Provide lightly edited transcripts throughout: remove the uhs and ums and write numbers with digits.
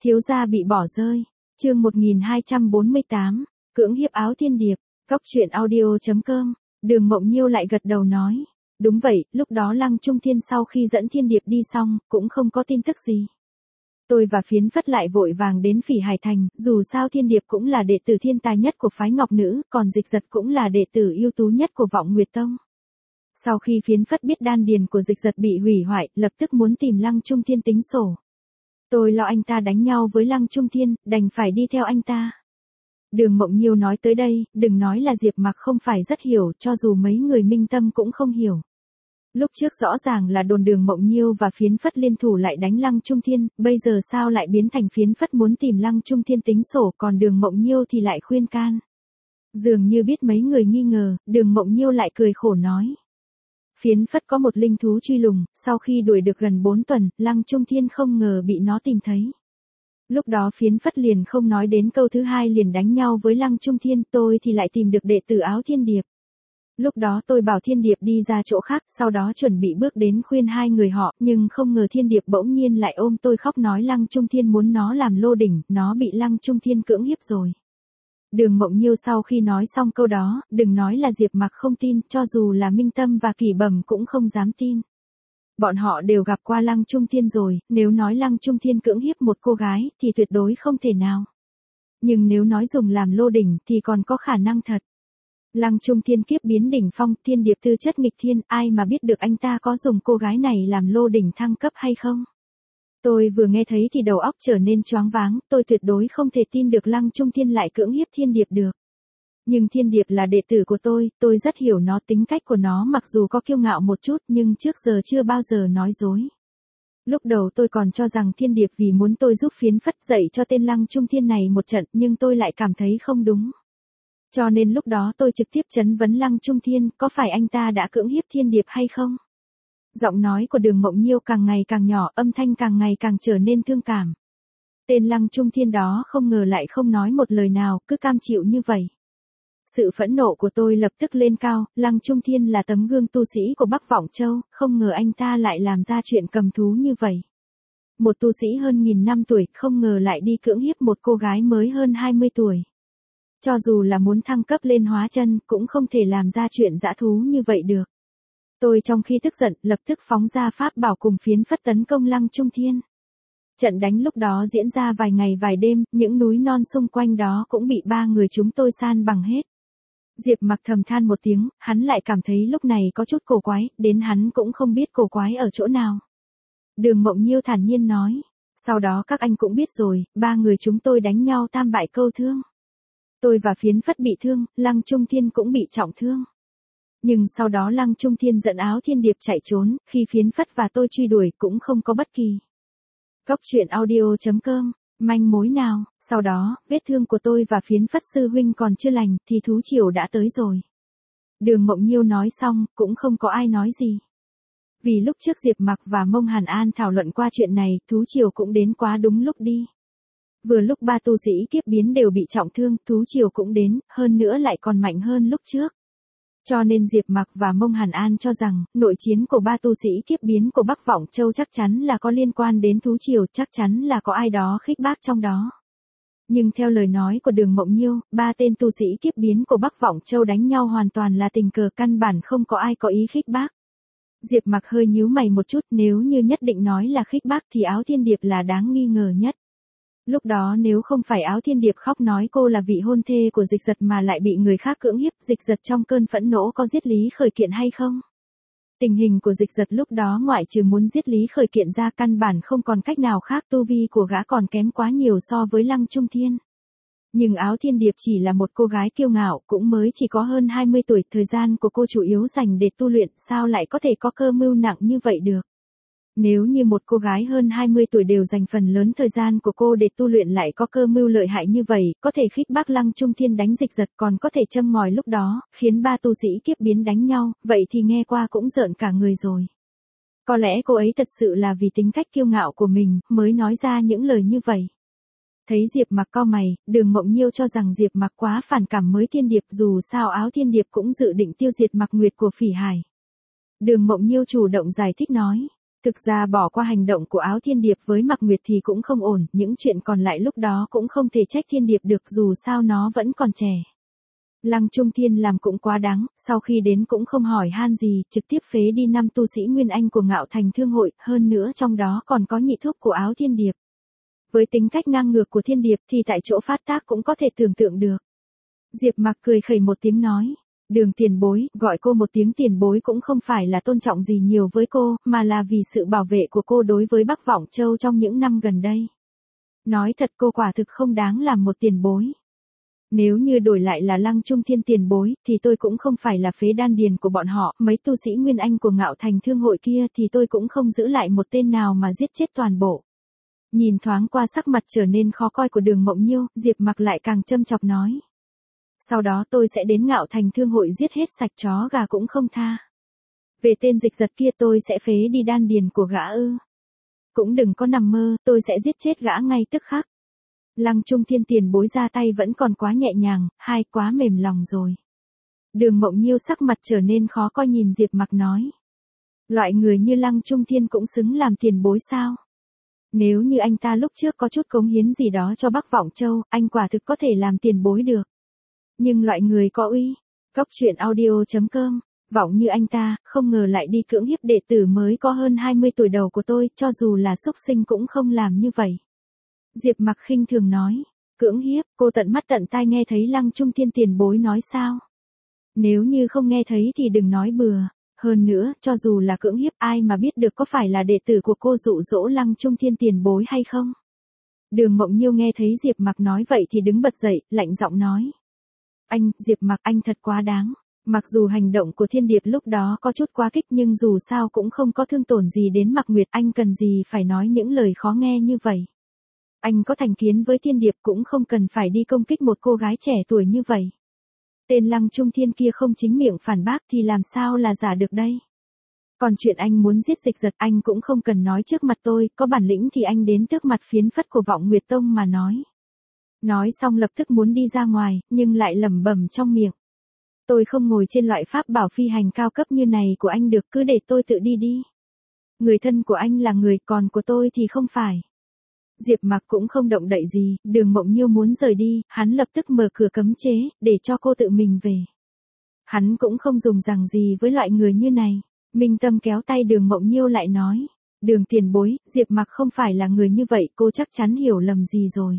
Thiếu gia bị bỏ rơi. Chương 1248. Cưỡng hiếp Áo Thiên Điệp. Cóc truyện audio.com. Đường Mộng Nhiêu lại gật đầu nói. Đúng vậy, lúc đó Lăng Trung Thiên sau khi dẫn Thiên Điệp đi xong, cũng không có tin tức gì. Tôi và Phiến Phất lại vội vàng đến Phỉ Hải Thành, dù sao Thiên Điệp cũng là đệ tử thiên tài nhất của phái Ngọc Nữ, còn Dịch Giật cũng là đệ tử ưu tú nhất của Vọng Nguyệt Tông. Sau khi Phiến Phất biết đan điền của Dịch Giật bị hủy hoại, lập tức muốn tìm Lăng Trung Thiên tính sổ. Tôi lo anh ta đánh nhau với Lăng Trung Thiên, đành phải đi theo anh ta. Đường Mộng Nhiêu nói tới đây, đừng nói là Diệp Mặc không phải rất hiểu, cho dù mấy người minh tâm cũng không hiểu. Lúc trước rõ ràng là đồn Đường Mộng Nhiêu và Phiến Phất liên thủ lại đánh Lăng Trung Thiên, bây giờ sao lại biến thành Phiến Phất muốn tìm Lăng Trung Thiên tính sổ, còn Đường Mộng Nhiêu thì lại khuyên can. Dường như biết mấy người nghi ngờ, Đường Mộng Nhiêu lại cười khổ nói. Phiến Phất có một linh thú truy lùng, sau khi đuổi được gần 4 tuần, Lăng Trung Thiên không ngờ bị nó tìm thấy. Lúc đó Phiến Phất liền không nói đến câu thứ hai liền đánh nhau với Lăng Trung Thiên, tôi thì lại tìm được đệ tử Áo Thiên Điệp. Lúc đó tôi bảo Thiên Điệp đi ra chỗ khác, sau đó chuẩn bị bước đến khuyên hai người họ, nhưng không ngờ Thiên Điệp bỗng nhiên lại ôm tôi khóc nói Lăng Trung Thiên muốn nó làm lô đỉnh, nó bị Lăng Trung Thiên cưỡng hiếp rồi. Đường Mộng Nhiêu sau khi nói xong câu đó, đừng nói là Diệp Mặc không tin, cho dù là Minh Tâm và Kỳ Bẩm cũng không dám tin. Bọn họ đều gặp qua Lăng Trung Thiên rồi, nếu nói Lăng Trung Thiên cưỡng hiếp một cô gái, thì tuyệt đối không thể nào. Nhưng nếu nói dùng làm lô đỉnh, thì còn có khả năng thật. Lăng Trung Thiên kiếp biến đỉnh phong, Thiên Điệp tư chất nghịch thiên, ai mà biết được anh ta có dùng cô gái này làm lô đỉnh thăng cấp hay không? Tôi vừa nghe thấy thì đầu óc trở nên choáng váng, tôi tuyệt đối không thể tin được Lăng Trung Thiên lại cưỡng hiếp Thiên Điệp được. Nhưng Thiên Điệp là đệ tử của tôi rất hiểu nó, tính cách của nó mặc dù có kiêu ngạo một chút nhưng trước giờ chưa bao giờ nói dối. Lúc đầu tôi còn cho rằng Thiên Điệp vì muốn tôi giúp Phiến Phất dạy cho tên Lăng Trung Thiên này một trận, nhưng tôi lại cảm thấy không đúng. Cho nên lúc đó tôi trực tiếp chất vấn Lăng Trung Thiên, có phải anh ta đã cưỡng hiếp Thiên Điệp hay không? Giọng nói của Đường Mộng Nhiêu càng ngày càng nhỏ, âm thanh càng ngày càng trở nên thương cảm. Tên Lăng Trung Thiên đó không ngờ lại không nói một lời nào, cứ cam chịu như vậy. Sự phẫn nộ của tôi lập tức lên cao, Lăng Trung Thiên là tấm gương tu sĩ của Bắc Vọng Châu, không ngờ anh ta lại làm ra chuyện cầm thú như vậy. Một tu sĩ hơn 1000 năm tuổi, không ngờ lại đi cưỡng hiếp một cô gái mới hơn 20 tuổi. Cho dù là muốn thăng cấp lên hóa chân, cũng không thể làm ra chuyện dã thú như vậy được. Tôi trong khi tức giận, lập tức phóng ra pháp bảo cùng Phiến Phất tấn công Lăng Trung Thiên. Trận đánh lúc đó diễn ra vài ngày vài đêm, những núi non xung quanh đó cũng bị ba người chúng tôi san bằng hết. Diệp Mặc thầm than một tiếng, hắn lại cảm thấy lúc này có chút cổ quái, đến hắn cũng không biết cổ quái ở chỗ nào. Đường Mộng Nhiêu thản nhiên nói, sau đó các anh cũng biết rồi, ba người chúng tôi đánh nhau tam bại câu thương. Tôi và Phiến Phất bị thương, Lăng Trung Thiên cũng bị trọng thương. Nhưng sau đó Lăng Trung Thiên dẫn Áo Thiên Điệp chạy trốn, khi Phiến Phất và tôi truy đuổi cũng không có bất kỳ. Cóc truyện audio.com, manh mối nào, sau đó, vết thương của tôi và Phiến Phất sư huynh còn chưa lành, thì thú triều đã tới rồi. Đường Mộng Nhiêu nói xong, cũng không có ai nói gì. Vì lúc trước Diệp Mặc và Mông Hàn An thảo luận qua chuyện này, thú triều cũng đến quá đúng lúc đi. Vừa lúc ba tu sĩ kiếp biến đều bị trọng thương, thú triều cũng đến, hơn nữa lại còn mạnh hơn lúc trước. Cho nên Diệp Mặc và Mông Hàn An cho rằng, nội chiến của ba tu sĩ kiếp biến của Bắc Vọng Châu chắc chắn là có liên quan đến thú triều, chắc chắn là có ai đó khích bác trong đó. Nhưng theo lời nói của Đường Mộng Nhiêu, ba tên tu sĩ kiếp biến của Bắc Vọng Châu đánh nhau hoàn toàn là tình cờ, căn bản không có ai có ý khích bác. Diệp Mặc hơi nhíu mày một chút, nếu như nhất định nói là khích bác thì Áo Thiên Điệp là đáng nghi ngờ nhất. Lúc đó nếu không phải Áo Thiên Điệp khóc nói cô là vị hôn thê của Dịch Giật mà lại bị người khác cưỡng hiếp, Dịch Giật trong cơn phẫn nộ có giết Lý Khởi Kiện hay không? Tình hình của Dịch Giật lúc đó ngoại trừ muốn giết Lý Khởi Kiện ra căn bản không còn cách nào khác, tu vi của gã còn kém quá nhiều so với Lăng Trung Thiên. Nhưng Áo Thiên Điệp chỉ là một cô gái kiêu ngạo, cũng mới chỉ có hơn 20 tuổi, thời gian của cô chủ yếu dành để tu luyện, sao lại có thể có cơ mưu nặng như vậy được? Nếu như một cô gái hơn 20 tuổi đều dành phần lớn thời gian của cô để tu luyện lại có cơ mưu lợi hại như vậy, có thể khích bác Lăng Trung Thiên đánh Dịch Giật, còn có thể châm ngòi lúc đó, khiến ba tu sĩ kiếp biến đánh nhau, vậy thì nghe qua cũng rợn cả người rồi. Có lẽ cô ấy thật sự là vì tính cách kiêu ngạo của mình, mới nói ra những lời như vậy. Thấy Diệp Mặc cau mày, Đường Mộng Nhiêu cho rằng Diệp Mặc quá phản cảm mới Thiên Điệp, dù sao Áo Thiên Điệp cũng dự định tiêu diệt Mặc Nguyệt của Phỉ Hải. Đường Mộng Nhiêu chủ động giải thích nói. Thực ra bỏ qua hành động của Áo Thiên Điệp với Mạc Nguyệt thì cũng không ổn, những chuyện còn lại lúc đó cũng không thể trách Thiên Điệp được dù sao nó vẫn còn trẻ. Lăng Trung Thiên làm cũng quá đáng, sau khi đến cũng không hỏi han gì, trực tiếp phế đi 5 tu sĩ Nguyên Anh của Ngạo Thành Thương Hội, hơn nữa trong đó còn có nhị thúc của Áo Thiên Điệp. Với tính cách ngang ngược của Thiên Điệp thì tại chỗ phát tác cũng có thể tưởng tượng được. Diệp Mặc cười khẩy một tiếng nói, Đường tiền bối, gọi cô một tiếng tiền bối cũng không phải là tôn trọng gì nhiều với cô, mà là vì sự bảo vệ của cô đối với Bắc Vọng Châu trong những năm gần đây. Nói thật cô quả thực không đáng làm một tiền bối. Nếu như đổi lại là Lăng Trung Thiên tiền bối, thì tôi cũng không phải là phế đan điền của bọn họ, mấy tu sĩ Nguyên Anh của Ngạo Thành Thương Hội kia thì tôi cũng không giữ lại một tên nào mà giết chết toàn bộ. Nhìn thoáng qua sắc mặt trở nên khó coi của Đường Mộng Nhiêu, Diệp Mặc lại càng châm chọc nói. Sau đó tôi sẽ đến Ngạo Thành Thương Hội giết hết sạch chó gà cũng không tha. Về tên dịch giật kia tôi sẽ phế đi đan điền của gã ư. Cũng đừng có nằm mơ, tôi sẽ giết chết gã ngay tức khắc. Lăng Trung Thiên tiền bối ra tay vẫn còn quá nhẹ nhàng, hai quá mềm lòng rồi. Đường Mộng Nhiêu sắc mặt trở nên khó coi nhìn Diệp Mặc nói. Loại người như Lăng Trung Thiên cũng xứng làm tiền bối sao? Nếu như anh ta lúc trước có chút cống hiến gì đó cho Bắc Vọng Châu, anh quả thực có thể làm tiền bối được. Nhưng loại người có uy, Cóc Truyện Audio.com, vọng như anh ta, không ngờ lại đi cưỡng hiếp đệ tử mới có hơn 20 tuổi đầu của tôi, cho dù là súc sinh cũng không làm như vậy. Diệp Mặc khinh thường nói, cưỡng hiếp, cô tận mắt tận tai nghe thấy Lăng Trung Thiên tiền bối nói sao? Nếu như không nghe thấy thì đừng nói bừa, hơn nữa, cho dù là cưỡng hiếp ai mà biết được có phải là đệ tử của cô dụ dỗ Lăng Trung Thiên tiền bối hay không? Đường Mộng Nhiêu nghe thấy Diệp Mặc nói vậy thì đứng bật dậy, lạnh giọng nói. Anh, Diệp Mặc anh thật quá đáng. Mặc dù hành động của Thiên Điệp lúc đó có chút quá kích nhưng dù sao cũng không có thương tổn gì đến Mạc Nguyệt, anh cần gì phải nói những lời khó nghe như vậy. Anh có thành kiến với Thiên Điệp cũng không cần phải đi công kích một cô gái trẻ tuổi như vậy. Tên Lăng Trung Thiên kia không chính miệng phản bác thì làm sao là giả được đây. Còn chuyện anh muốn giết dịch giật anh cũng không cần nói trước mặt tôi, có bản lĩnh thì anh đến trước mặt phiến phất của Vọng Nguyệt Tông mà nói. Nói xong lập tức muốn đi ra ngoài, nhưng lại lẩm bẩm trong miệng. Tôi không ngồi trên loại pháp bảo phi hành cao cấp như này của anh được, cứ để tôi tự đi đi. Người thân của anh là người, còn của tôi thì không phải. Diệp Mặc cũng không động đậy gì, Đường Mộng Nhiêu muốn rời đi, hắn lập tức mở cửa cấm chế, để cho cô tự mình về. Hắn cũng không dùng rằng gì với loại người như này. Minh Tâm kéo tay Đường Mộng Nhiêu lại nói. Đường tiền bối, Diệp Mặc không phải là người như vậy, cô chắc chắn hiểu lầm gì rồi.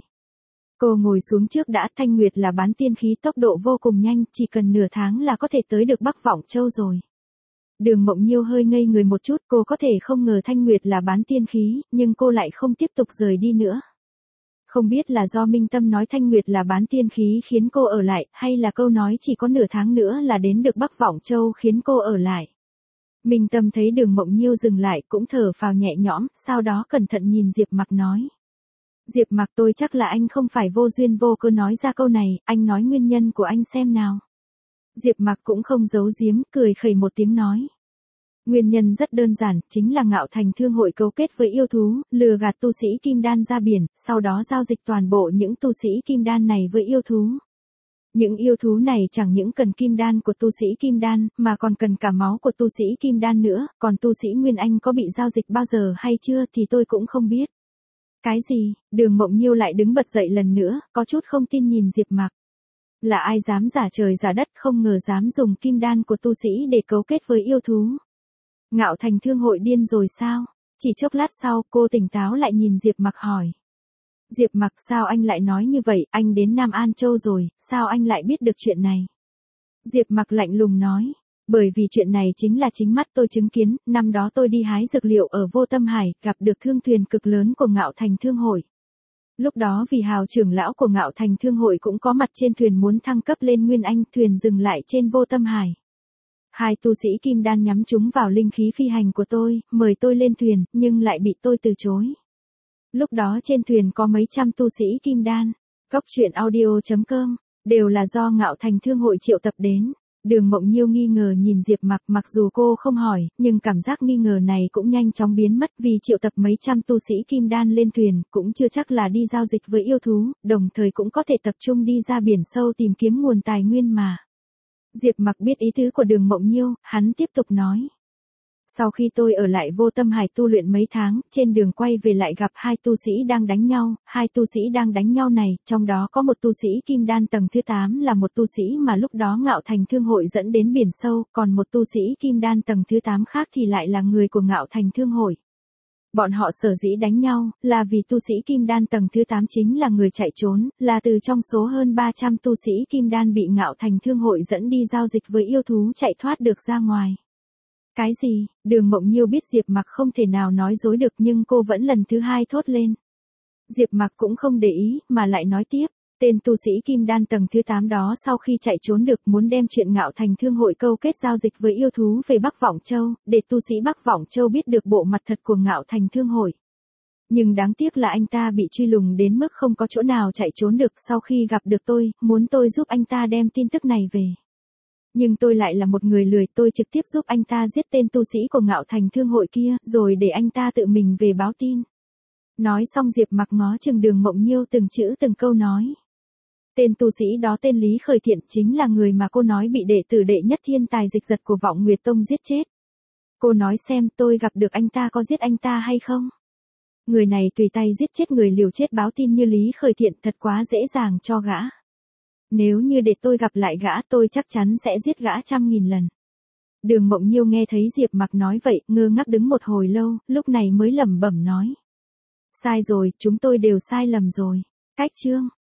Cô ngồi xuống trước đã, Thanh Nguyệt là bán tiên khí tốc độ vô cùng nhanh, chỉ cần nửa tháng là có thể tới được Bắc Vọng Châu rồi. Đường Mộng Nhiêu hơi ngây người một chút, cô có thể không ngờ Thanh Nguyệt là bán tiên khí, nhưng cô lại không tiếp tục rời đi nữa. Không biết là do Minh Tâm nói Thanh Nguyệt là bán tiên khí khiến cô ở lại, hay là câu nói chỉ có nửa tháng nữa là đến được Bắc Vọng Châu khiến cô ở lại. Minh Tâm thấy Đường Mộng Nhiêu dừng lại cũng thở phào nhẹ nhõm, sau đó cẩn thận nhìn Diệp Mặc nói. Diệp Mặc tôi chắc là anh không phải vô duyên vô cớ nói ra câu này, anh nói nguyên nhân của anh xem nào. Diệp Mặc cũng không giấu giếm, cười khẩy một tiếng nói. Nguyên nhân rất đơn giản, chính là Ngạo Thành Thương Hội cấu kết với yêu thú, lừa gạt tu sĩ kim đan ra biển, sau đó giao dịch toàn bộ những tu sĩ kim đan này với yêu thú. Những yêu thú này chẳng những cần kim đan của tu sĩ kim đan, mà còn cần cả máu của tu sĩ kim đan nữa, còn tu sĩ Nguyên Anh có bị giao dịch bao giờ hay chưa thì tôi cũng không biết. Cái gì? Đường Mộng Nhiêu lại đứng bật dậy lần nữa, có chút không tin nhìn Diệp Mặc. Là ai dám giả trời giả đất, không ngờ dám dùng kim đan của tu sĩ để cấu kết với yêu thú. Ngạo Thành Thương Hội điên rồi sao? Chỉ chốc lát sau, cô tỉnh táo lại nhìn Diệp Mặc hỏi. Diệp Mặc, sao anh lại nói như vậy, anh đến Nam An Châu rồi, sao anh lại biết được chuyện này? Diệp Mặc lạnh lùng nói. Bởi vì chuyện này chính là chính mắt tôi chứng kiến, năm đó tôi đi hái dược liệu ở Vô Tâm Hải, gặp được thương thuyền cực lớn của Ngạo Thành Thương Hội. Lúc đó vì Hào trưởng lão của Ngạo Thành Thương Hội cũng có mặt trên thuyền muốn thăng cấp lên Nguyên Anh, thuyền dừng lại trên Vô Tâm Hải. Hai tu sĩ kim đan nhắm chúng vào linh khí phi hành của tôi, mời tôi lên thuyền, nhưng lại bị tôi từ chối. Lúc đó trên thuyền có mấy trăm tu sĩ kim đan. Cóc Truyện Audio.com, đều là do Ngạo Thành Thương Hội triệu tập đến. Đường Mộng Nhiêu nghi ngờ nhìn Diệp Mặc, mặc dù cô không hỏi, nhưng cảm giác nghi ngờ này cũng nhanh chóng biến mất vì triệu tập mấy trăm tu sĩ kim đan lên thuyền, cũng chưa chắc là đi giao dịch với yêu thú, đồng thời cũng có thể tập trung đi ra biển sâu tìm kiếm nguồn tài nguyên mà. Diệp Mặc biết ý tứ của Đường Mộng Nhiêu, hắn tiếp tục nói. Sau khi tôi ở lại Vô Tâm Hải tu luyện mấy tháng, trên đường quay về lại gặp hai tu sĩ đang đánh nhau, hai tu sĩ đang đánh nhau này, trong đó có một tu sĩ kim đan tầng thứ 8 là một tu sĩ mà lúc đó Ngạo Thành Thương Hội dẫn đến biển sâu, còn một tu sĩ kim đan tầng thứ 8 khác thì lại là người của Ngạo Thành Thương Hội. Bọn họ sở dĩ đánh nhau, là vì tu sĩ kim đan tầng thứ 8 chính là người chạy trốn, là từ trong số hơn 300 tu sĩ kim đan bị Ngạo Thành Thương Hội dẫn đi giao dịch với yêu thú chạy thoát được ra ngoài. Cái gì? Đường Mộng Nhiêu biết Diệp Mặc không thể nào nói dối được nhưng cô vẫn lần thứ hai thốt lên. Diệp Mặc cũng không để ý, mà lại nói tiếp. Tên tu sĩ kim đan tầng thứ 8 đó sau khi chạy trốn được muốn đem chuyện Ngạo Thành Thương Hội câu kết giao dịch với yêu thú về Bắc Vọng Châu, để tu sĩ Bắc Vọng Châu biết được bộ mặt thật của Ngạo Thành Thương Hội. Nhưng đáng tiếc là anh ta bị truy lùng đến mức không có chỗ nào chạy trốn được. Sau khi gặp được tôi, muốn tôi giúp anh ta đem tin tức này về. Nhưng tôi lại là một người lười, tôi trực tiếp giúp anh ta giết tên tu sĩ của Ngạo Thành Thương Hội kia, rồi để anh ta tự mình về báo tin. Nói xong Diệp Mặc ngó chừng Đường Mộng Nhiêu từng chữ từng câu nói. Tên tu sĩ đó tên Lý Khởi Thiện, chính là người mà cô nói bị đệ tử đệ nhất thiên tài dịch giật của Vọng Nguyệt Tông giết chết. Cô nói xem tôi gặp được anh ta có giết anh ta hay không? Người này tùy tay giết chết người liều chết báo tin như Lý Khởi Thiện thật quá dễ dàng cho gã. Nếu như để tôi gặp lại gã tôi chắc chắn sẽ giết gã 100.000 lần. Đường Mộng Nhiêu nghe thấy Diệp Mặc nói vậy, ngơ ngác đứng một hồi lâu, lúc này mới lẩm bẩm nói. Sai rồi, chúng tôi đều sai lầm rồi. Cách chương.